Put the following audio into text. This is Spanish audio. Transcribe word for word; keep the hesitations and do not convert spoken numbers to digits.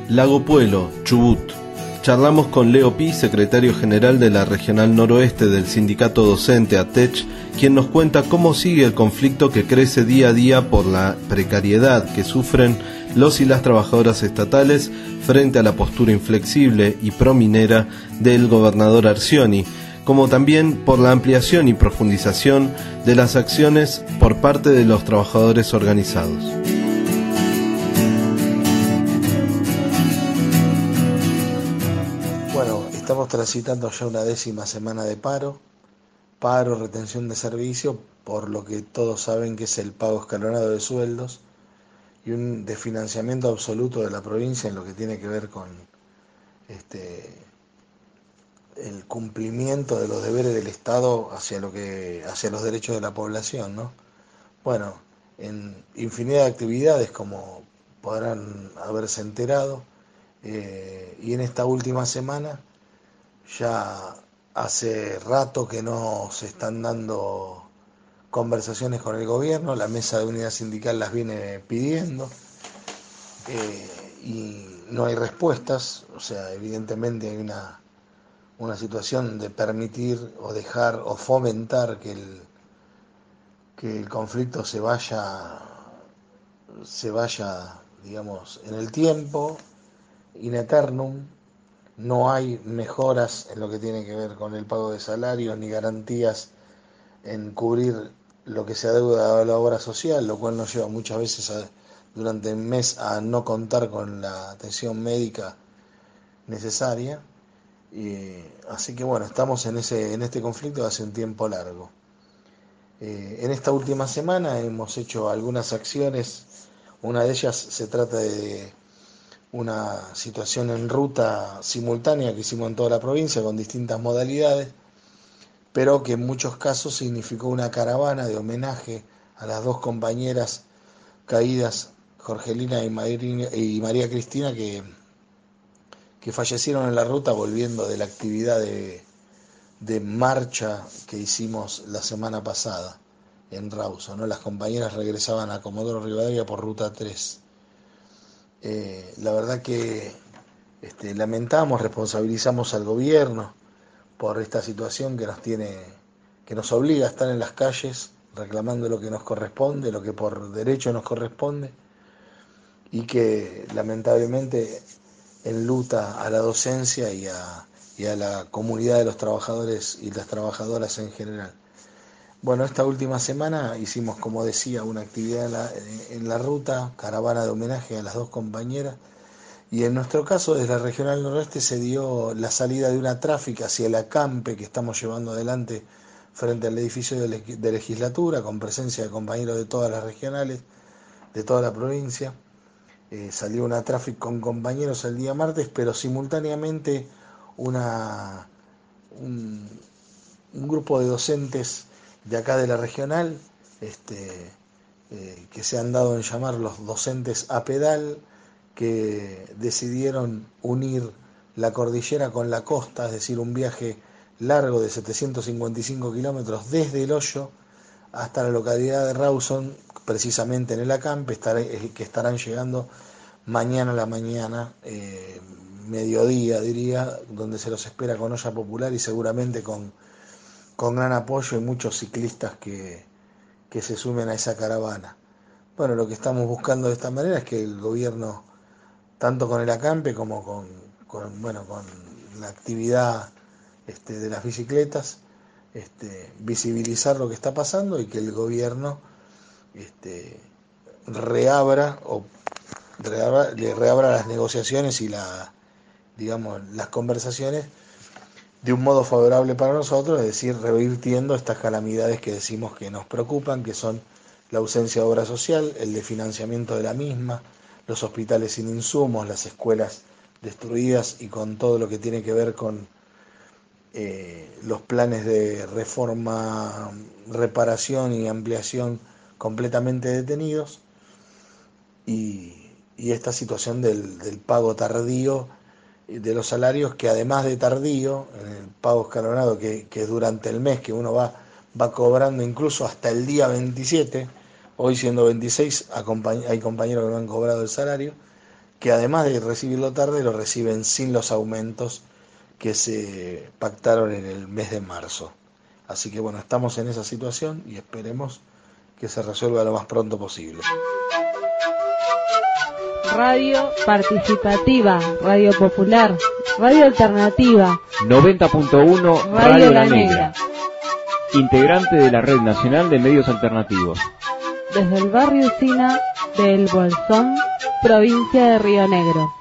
Lago Puelo, Chubut. Charlamos con Leo Pi, secretario general de la Regional Noroeste del Sindicato Docente A T E C H, quien nos cuenta cómo sigue el conflicto que crece día a día por la precariedad que sufren los y las trabajadoras estatales frente a la postura inflexible y prominera del gobernador Arcioni, como también por la ampliación y profundización de las acciones por parte de los trabajadores organizados. Bueno, estamos transitando ya una décima semana de paro, paro, retención de servicio, por lo que todos saben que es el pago escalonado de sueldos y un desfinanciamiento absoluto de la provincia en lo que tiene que ver con este el cumplimiento de los deberes del Estado hacia lo que hacia los derechos de la población, ¿no? Bueno, en infinidad de actividades, como podrán haberse enterado, eh, y en esta última semana ya hace rato que no se están dando conversaciones con el gobierno, la mesa de unidad sindical las viene pidiendo, eh, y no hay respuestas. O sea, evidentemente hay una una situación de permitir o dejar o fomentar que el que el conflicto se vaya se vaya digamos en el tiempo in eternum. No hay mejoras en lo que tiene que ver con el pago de salarios ni garantías en cubrir lo que se adeuda a la obra social, lo cual nos lleva muchas veces a, durante el mes a no contar con la atención médica necesaria. Y, así que bueno, estamos en ese en este conflicto hace un tiempo largo. Eh, en esta última semana hemos hecho algunas acciones. Una de ellas se trata de una situación en ruta simultánea que hicimos en toda la provincia con distintas modalidades, pero que en muchos casos significó una caravana de homenaje a las dos compañeras caídas, Jorgelina y María, y María Cristina, que que fallecieron en la ruta volviendo de la actividad de, de marcha que hicimos la semana pasada en Rawson, ¿no? Las compañeras regresaban a Comodoro Rivadavia por ruta tres. Eh, la verdad que este, lamentamos, responsabilizamos al gobierno por esta situación que nos tiene, que nos obliga a estar en las calles reclamando lo que nos corresponde, lo que por derecho nos corresponde, y que lamentablemente enluta a la docencia y a, y a la comunidad de los trabajadores y las trabajadoras en general. Bueno, esta última semana hicimos, como decía, una actividad en la, en la ruta, caravana de homenaje a las dos compañeras, y en nuestro caso, desde la Regional Noroeste, se dio la salida de una tráfica hacia el acampe que estamos llevando adelante frente al edificio de, de legislatura, con presencia de compañeros de todas las regionales, de toda la provincia. Eh, salió una tráfico con compañeros el día martes, pero simultáneamente una un, un grupo de docentes de acá de la regional, este, eh, que se han dado en llamar los docentes a pedal, que decidieron unir la cordillera con la costa, es decir, un viaje largo de setecientos cincuenta y cinco kilómetros desde El Hoyo hasta la localidad de Rawson, precisamente en el acampe, que estarán llegando mañana a la mañana, eh, mediodía diría, donde se los espera con olla popular y seguramente con, con gran apoyo y muchos ciclistas que, que se sumen a esa caravana. Bueno, lo que estamos buscando de esta manera es que el gobierno, tanto con el acampe como con, con, bueno, con la actividad este, de las bicicletas, este, visibilizar lo que está pasando y que el gobierno este, reabra o reabra, le reabra las negociaciones y la, digamos, las conversaciones de un modo favorable para nosotros, es decir, revirtiendo estas calamidades que decimos que nos preocupan, que son la ausencia de obra social, el desfinanciamiento de la misma, los hospitales sin insumos, las escuelas destruidas y con todo lo que tiene que ver con eh, los planes de reforma, reparación y ampliación completamente detenidos, y, y esta situación del, del pago tardío de los salarios, que además de tardío, el pago escalonado que, que durante el mes que uno va, va cobrando incluso hasta el día veintisiete, hoy siendo veintiséis hay compañeros que no han cobrado el salario, que además de recibirlo tarde, lo reciben sin los aumentos que se pactaron en el mes de marzo. Así que bueno, estamos en esa situación y esperemos que se resuelva lo más pronto posible. Radio participativa, radio popular, radio alternativa. noventa punto uno Radio, radio La Negra. Negra. Integrante de la Red Nacional de Medios Alternativos. Desde el barrio Sina de El Bolsón, provincia de Río Negro.